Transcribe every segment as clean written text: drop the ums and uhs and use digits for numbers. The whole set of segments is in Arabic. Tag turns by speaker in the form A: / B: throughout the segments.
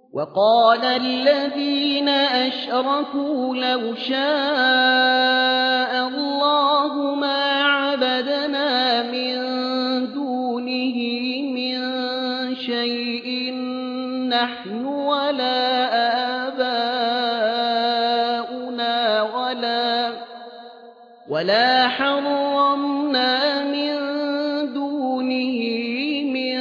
A: وقال الذين أشركوا لو شاء الله ما عبدنا من دونه من شيء نحن ولا آباؤنا ولا حرمنا من دونه من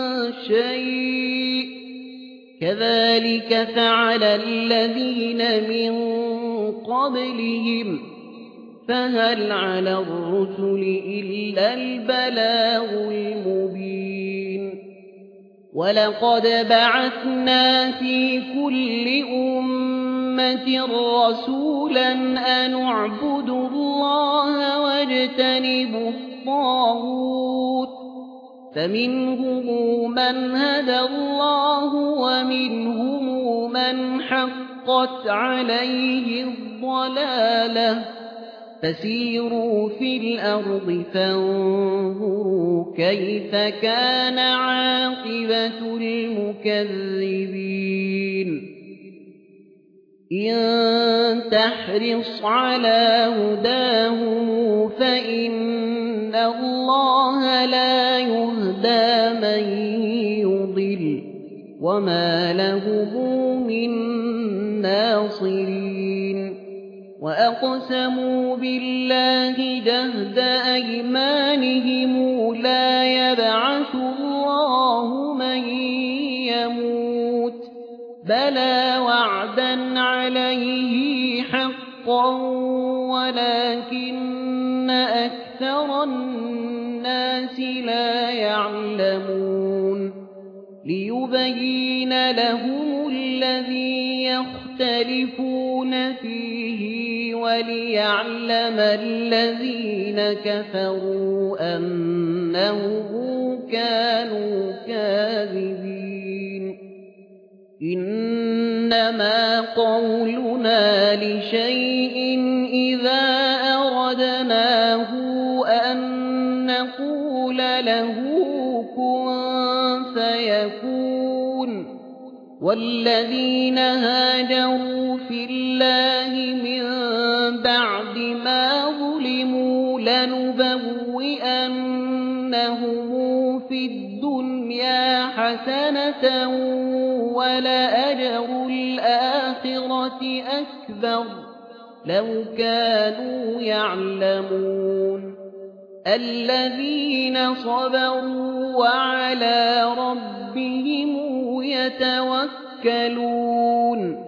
A: شيء كذلك فعل الذين من قبلهم فهل على الرسل إلا البلاغ المبين ولقد بعثنا في كل أمة رسولا أن اعبدوا الله واجتنبوا الطاغوت فمنهم من هدى الله ومنهم من حقت عليه الضلالة فسيروا في الأرض فانظروا كيف كان عاقبة المكذبين إن تحرص على هداهم فإن الله لا يهدى من يضل وما لهم من ناصرين وأقسموا بالله جهد أيمانهم لا يبعث الله من يموت بلى وعدا عليه حقا ولكن أكثر الناس لا يعلمون ليبين لهم الذي يختلفون فيه وليعلم الذين كفروا أنهم كانوا كاذبين إنما قولنا لشيء إذا أردناه أن نقول له كن فيكون والذين هاجروا في الله من بعد ما ظلموا لنبوئنهم في الدنيا حسنة ولأجر الآخرة أكبر لو كانوا يعلمون الذين صبروا وعلى ربهم يتوكلون